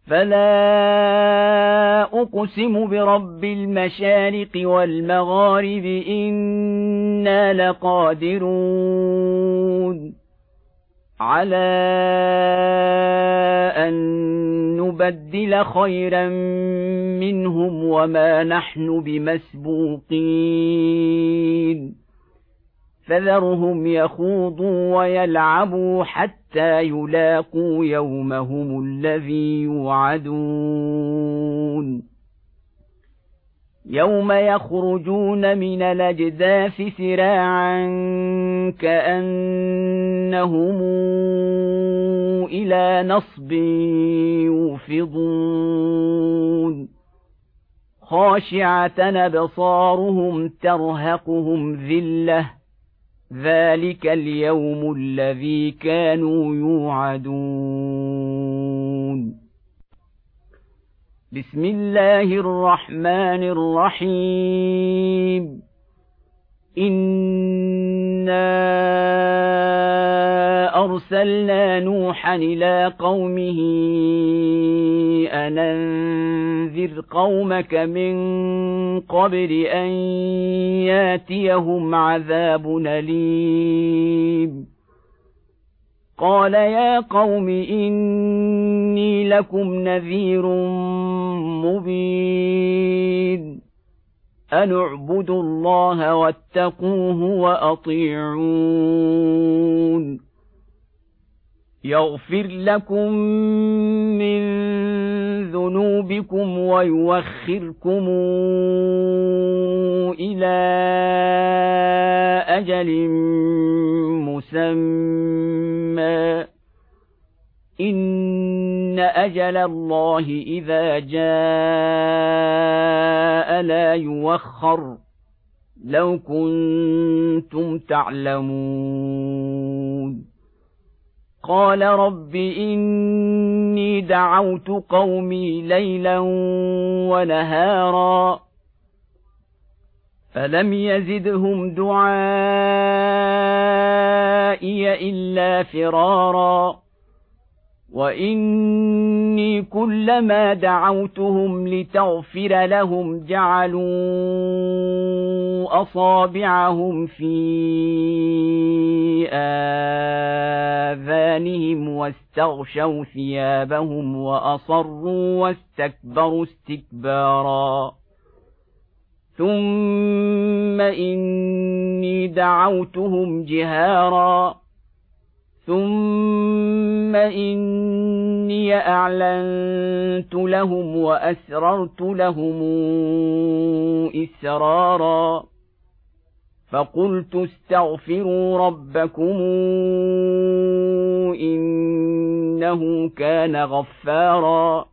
فلا أقسم برب المشارق والمغارب إنا لقادرون على أن نبدل خيرا منهم وما نحن بمسبوقين فذرهم يخوضوا ويلعبوا حتى يلاقوا يومهم الذي يوعدون يوم يخرجون من الأجداث سراعا كأنهم إلى نصب يوفضون خاشعة أبصارهم ترهقهم ذلة ذلك اليوم الذي كانوا يوعدون بسم الله الرحمن الرحيم إنا أرسلنا نوحا إلى قومه أن أنذر قومك من قبل أن ياتيهم عذاب أليم قال يا قوم إني لكم نذير مبين أن اعبدوا الله واتقوه وأطيعون يغفر لكم من ذنوبكم ويوخركم إلى أجل مسمى إن أجل الله إذا جاء لا يوخر لو كنتم تعلمون قال رب إني دعوت قومي ليلا ونهارا فلم يزدهم دعائي إلا فرارا وإني كلما دعوتهم لتغفر لهم جعلوا أصابعهم في آذانهم واستغشوا ثيابهم وأصروا واستكبروا استكبارا ثم إني دعوتهم جهارا ثم إني أعلنت لهم وأسررت لهم إسرارا فقلت استغفروا ربكم إنه كان غفارا